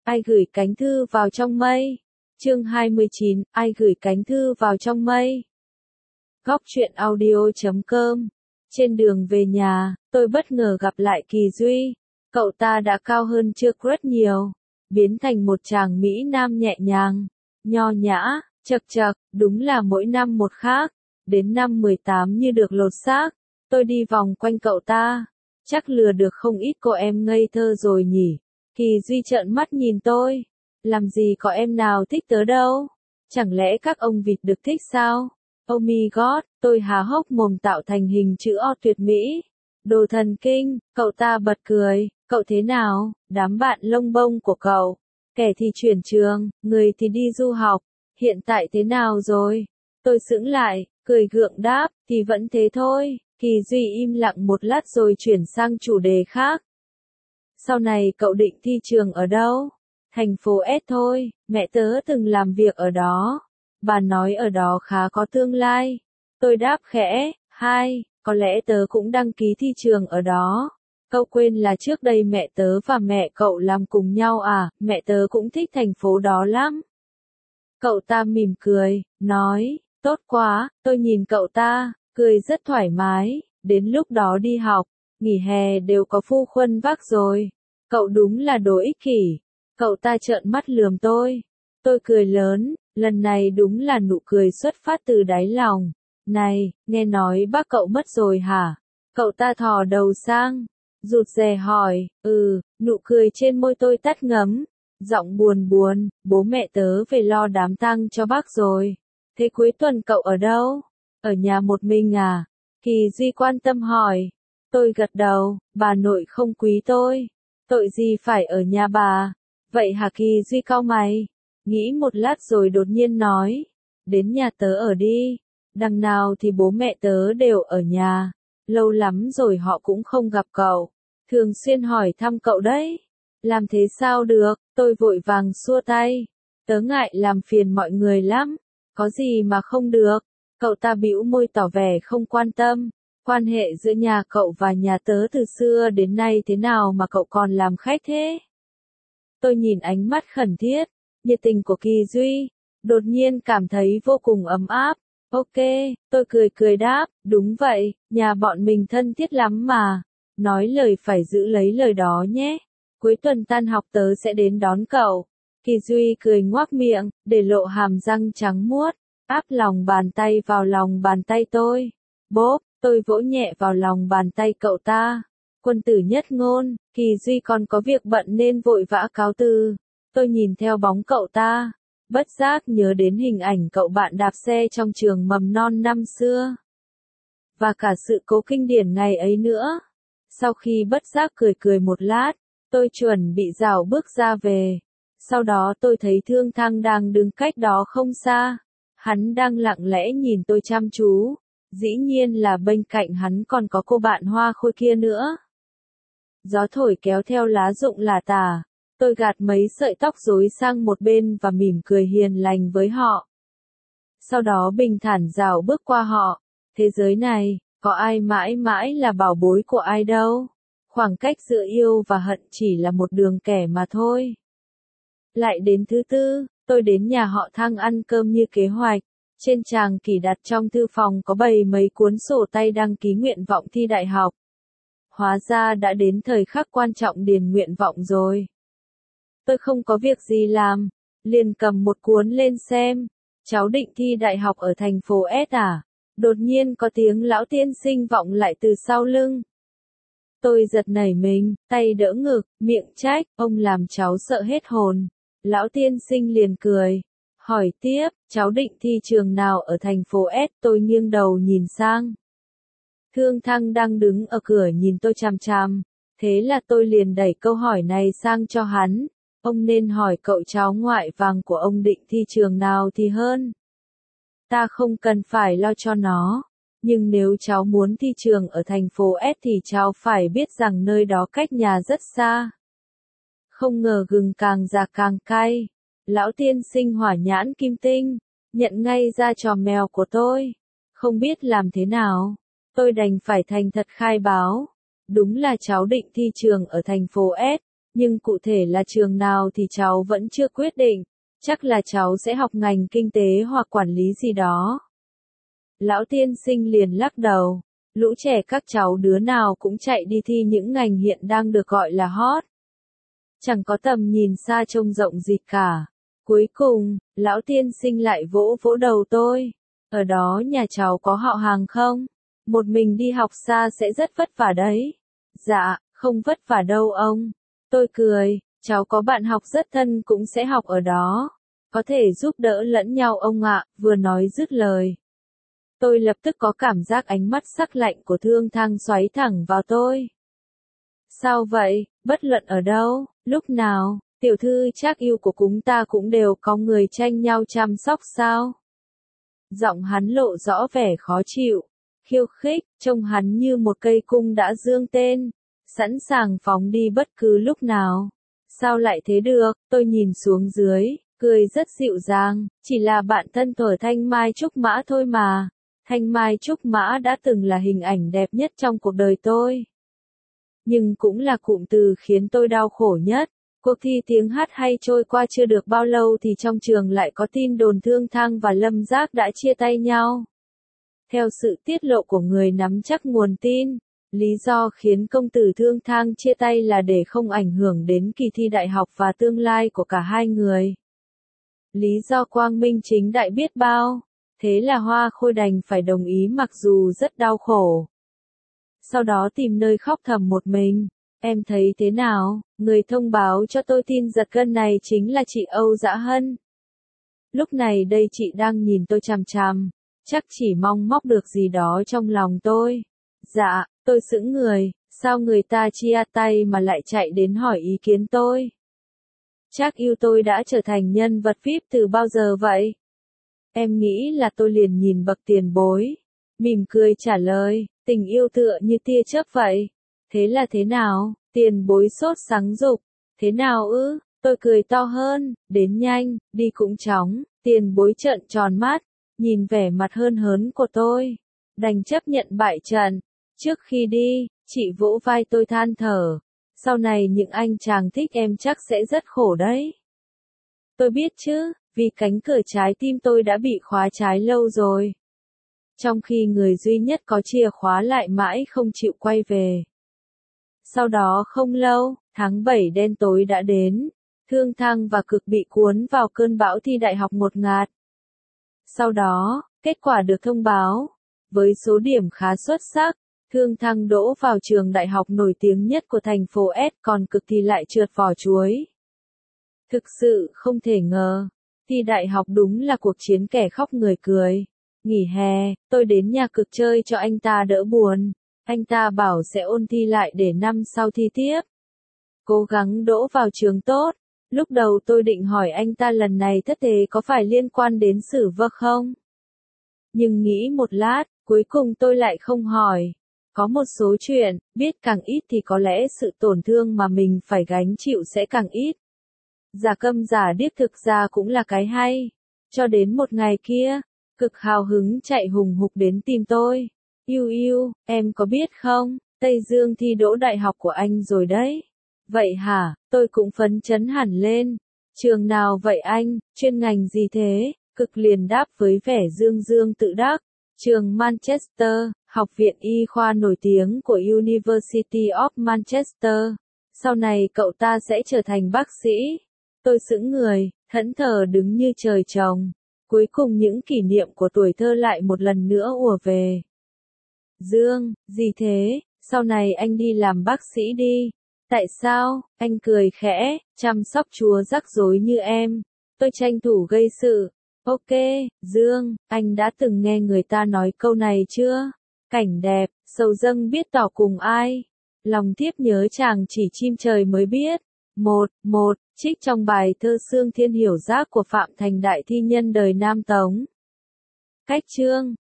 Ai gửi cánh thư vào trong mây? Chương 29, ai gửi cánh thư vào trong mây? Góc truyện audio.com. Trên đường về nhà, tôi bất ngờ gặp lại Kỳ Duy. Cậu ta đã cao hơn trước rất nhiều, biến thành một chàng Mỹ Nam nhẹ nhàng, nho nhã, chậc chậc, đúng là mỗi năm một khác. Đến năm 18 như được lột xác, tôi đi vòng quanh cậu ta. Chắc lừa được không ít cô em ngây thơ rồi nhỉ? Kỳ Duy trợn mắt nhìn tôi. Làm gì có em nào thích tớ đâu? Chẳng lẽ các ông vịt được thích sao? Oh my god, tôi há hốc mồm tạo thành hình chữ O tuyệt mỹ. Đồ thần kinh, cậu ta bật cười. Cậu thế nào, đám bạn lông bông của cậu? Kẻ thì chuyển trường, người thì đi du học. Hiện tại thế nào rồi? Tôi sững lại, cười gượng đáp, thì vẫn thế thôi. Kỳ Duy im lặng một lát rồi chuyển sang chủ đề khác. Sau này cậu định thi trường ở đâu? Thành phố S thôi, mẹ tớ từng làm việc ở đó. Bà nói ở đó khá có tương lai. Tôi đáp khẽ, có lẽ tớ cũng đăng ký thi trường ở đó. Cậu quên là trước đây mẹ tớ và mẹ cậu làm cùng nhau à, mẹ tớ cũng thích thành phố đó lắm. Cậu ta mỉm cười, nói, tốt quá, tôi nhìn cậu ta, cười rất thoải mái, đến lúc đó đi học, nghỉ hè đều có phu khuân vác rồi. Cậu đúng là đồ ích kỷ. Cậu ta trợn mắt lườm tôi. Tôi cười lớn, lần này đúng là nụ cười xuất phát từ đáy lòng. Này, nghe nói bác cậu mất rồi hả? Cậu ta thò đầu sang, rụt rè hỏi, nụ cười trên môi tôi tắt ngấm. Giọng buồn buồn, bố mẹ tớ về lo đám tang cho bác rồi. Thế cuối tuần cậu ở đâu? Ở nhà một mình à? Kỳ Duy quan tâm hỏi. Tôi gật đầu, bà nội không quý tôi. Tội gì phải ở nhà bà? Vậy hả? Kỳ Duy cau mày. Nghĩ một lát rồi đột nhiên nói. Đến nhà tớ ở đi. Đằng nào thì bố mẹ tớ đều ở nhà. Lâu lắm rồi họ cũng không gặp cậu. Thường xuyên hỏi thăm cậu đấy. Làm thế sao được? Tôi vội vàng xua tay. Tớ ngại làm phiền mọi người lắm. Có gì mà không được? Cậu ta bĩu môi tỏ vẻ không quan tâm. Quan hệ giữa nhà cậu và nhà tớ từ xưa đến nay thế nào mà cậu còn làm khách thế? Tôi nhìn ánh mắt khẩn thiết, nhiệt tình của Kỳ Duy, đột nhiên cảm thấy vô cùng ấm áp. Ok, tôi cười đáp, đúng vậy, nhà bọn mình thân thiết lắm mà. Nói lời phải giữ lấy lời đó nhé. Cuối tuần tan học tớ sẽ đến đón cậu. Kỳ Duy cười ngoác miệng, để lộ hàm răng trắng muốt, áp lòng bàn tay vào lòng bàn tay tôi. Bốp, tôi vỗ nhẹ vào lòng bàn tay cậu ta. Quân tử nhất ngôn, Kỳ Duy còn có việc bận nên vội vã cáo từ. Tôi nhìn theo bóng cậu ta, bất giác nhớ đến hình ảnh cậu bạn đạp xe trong trường mầm non năm xưa. Và cả sự cố kinh điển ngày ấy nữa. Sau khi bất giác cười một lát, tôi chuẩn bị rảo bước ra về. Sau đó tôi thấy Thương Thăng đang đứng cách đó không xa. Hắn đang lặng lẽ nhìn tôi chăm chú. Dĩ nhiên là bên cạnh hắn còn có cô bạn hoa khôi kia nữa. Gió thổi kéo theo lá rụng lả tả. Tôi gạt mấy sợi tóc rối sang một bên và mỉm cười hiền lành với họ. Sau đó bình thản rảo bước qua họ. Thế giới này, có ai mãi mãi là bảo bối của ai đâu. Khoảng cách giữa yêu và hận chỉ là một đường kẻ mà thôi. Lại đến thứ tư, tôi đến nhà họ Thăng ăn cơm như kế hoạch. Trên tràng kỷ đặt trong thư phòng có bày mấy cuốn sổ tay đăng ký nguyện vọng thi đại học. Hóa ra đã đến thời khắc quan trọng điền nguyện vọng rồi. Tôi không có việc gì làm, liền cầm một cuốn lên xem. Cháu định thi đại học ở thành phố S à? Đột nhiên có tiếng lão tiên sinh vọng lại từ sau lưng. Tôi giật nảy mình, tay đỡ ngực, miệng trách, ông làm cháu sợ hết hồn. Lão tiên sinh liền cười, hỏi tiếp, cháu định thi trường nào ở thành phố S? Tôi nghiêng đầu nhìn sang. Thương Thăng đang đứng ở cửa nhìn tôi chằm chằm. Thế là tôi liền đẩy câu hỏi này sang cho hắn. Ông nên hỏi cậu cháu ngoại vàng của ông định thi trường nào thì hơn. Ta không cần phải lo cho nó. Nhưng nếu cháu muốn thi trường ở thành phố S thì cháu phải biết rằng nơi đó cách nhà rất xa. Không ngờ gừng càng già càng cay. Lão tiên sinh hỏa nhãn kim tinh, nhận ngay ra trò mèo của tôi. Không biết làm thế nào, tôi đành phải thành thật khai báo. Đúng là cháu định thi trường ở thành phố S, Nhưng cụ thể là trường nào thì cháu vẫn chưa quyết định, chắc là cháu sẽ học ngành kinh tế hoặc quản lý gì đó. Lão tiên sinh liền lắc đầu, lũ trẻ các cháu đứa nào cũng chạy đi thi những ngành hiện đang được gọi là hot. Chẳng có tầm nhìn xa trông rộng gì cả. Cuối cùng, lão tiên sinh lại vỗ vỗ đầu tôi. Ở đó nhà cháu có họ hàng không? Một mình đi học xa sẽ rất vất vả đấy. Dạ, không vất vả đâu ông. Tôi cười, cháu có bạn học rất thân cũng sẽ học ở đó. Có thể giúp đỡ lẫn nhau ông ạ, vừa nói dứt lời. Tôi lập tức có cảm giác ánh mắt sắc lạnh của Thương Thang xoáy thẳng vào tôi. Sao vậy, bất luận ở đâu, lúc nào, tiểu thư Trác yêu của chúng ta cũng đều có người tranh nhau chăm sóc sao? Giọng hắn lộ rõ vẻ khó chịu, khiêu khích, trông hắn như một cây cung đã dương tên, sẵn sàng phóng đi bất cứ lúc nào. Sao lại thế được, tôi nhìn xuống dưới, cười rất dịu dàng, chỉ là bạn thân thuở Thanh Mai Trúc Mã thôi mà. Thanh Mai Trúc Mã đã từng là hình ảnh đẹp nhất trong cuộc đời tôi. Nhưng cũng là cụm từ khiến tôi đau khổ nhất. Cuộc thi tiếng hát hay trôi qua chưa được bao lâu thì trong trường lại có tin đồn Thương Thang và Lâm Giác đã chia tay nhau. Theo sự tiết lộ của người nắm chắc nguồn tin, lý do khiến công tử Thương Thang chia tay là để không ảnh hưởng đến kỳ thi đại học và tương lai của cả hai người. Lý do quang minh chính đại biết bao, thế là Hoa Khôi đành phải đồng ý mặc dù rất đau khổ. Sau đó tìm nơi khóc thầm một mình. Em thấy thế nào? Người thông báo cho tôi tin giật gân này chính là chị Âu Dã Hân. Lúc này đây chị đang nhìn tôi chằm chằm, chắc chỉ mong móc được gì đó trong lòng tôi. Dạ, tôi sững người, sao người ta chia tay mà lại chạy đến hỏi ý kiến tôi? Trác yêu tôi đã trở thành nhân vật VIP từ bao giờ vậy? Em nghĩ là tôi liền nhìn bậc tiền bối, mỉm cười trả lời, tình yêu tựa như tia chớp vậy. Thế là thế nào? Tiền bối sốt sắng dục. Thế nào ư? Tôi cười to hơn, đến nhanh, đi cũng chóng. Tiền bối trợn tròn mắt, nhìn vẻ mặt hơn hớn của tôi. Đành chấp nhận bại trận. Trước khi đi, chị vỗ vai tôi than thở. Sau này những anh chàng thích em chắc sẽ rất khổ đấy. Tôi biết chứ, vì cánh cửa trái tim tôi đã bị khóa trái lâu rồi. Trong khi người duy nhất có chìa khóa lại mãi không chịu quay về. Sau đó không lâu, tháng 7 đen tối đã đến. Thương Thang và Cực bị cuốn vào cơn bão thi đại học ngột ngạt. Sau đó, kết quả được thông báo. Với số điểm khá xuất sắc, Thương Thang đỗ vào trường đại học nổi tiếng nhất của thành phố S, còn Cực thì lại trượt vỏ chuối. Thực sự không thể ngờ, thi đại học đúng là cuộc chiến kẻ khóc người cười. Nghỉ hè, tôi đến nhà Cực chơi cho anh ta đỡ buồn. Anh ta bảo sẽ ôn thi lại để năm sau thi tiếp. Cố gắng đỗ vào trường tốt. Lúc đầu tôi định hỏi anh ta lần này thất thế có phải liên quan đến Sử Vơ không? Nhưng nghĩ một lát, cuối cùng tôi lại không hỏi. Có một số chuyện, biết càng ít thì có lẽ sự tổn thương mà mình phải gánh chịu sẽ càng ít. Giả câm giả điếc thực ra cũng là cái hay. Cho đến một ngày kia, Cực hào hứng chạy hùng hục đến tìm tôi. Yêu yêu, em có biết không, Tây Dương thi đỗ đại học của anh rồi đấy. Vậy hả, tôi cũng phấn chấn hẳn lên. Trường nào vậy anh, chuyên ngành gì thế? Cực liền đáp với vẻ dương dương tự đắc. Trường Manchester, học viện y khoa nổi tiếng của University of Manchester. Sau này cậu ta sẽ trở thành bác sĩ. Tôi sững người, thẫn thờ đứng như trời trồng. Cuối cùng những kỷ niệm của tuổi thơ lại một lần nữa ùa về. Dương, gì thế, sau này anh đi làm bác sĩ đi. Tại sao? Anh cười khẽ, chăm sóc chúa rắc rối như em. Tôi tranh thủ gây sự. Ok, Dương, anh đã từng nghe người ta nói câu này chưa? Cảnh đẹp, sầu dâng biết tỏ cùng ai. Lòng thiếp nhớ chàng chỉ chim trời mới biết. Một, trích trong bài thơ Sương Thiên Hiểu Giác của Phạm Thành Đại thi nhân đời Nam Tống. Cách chương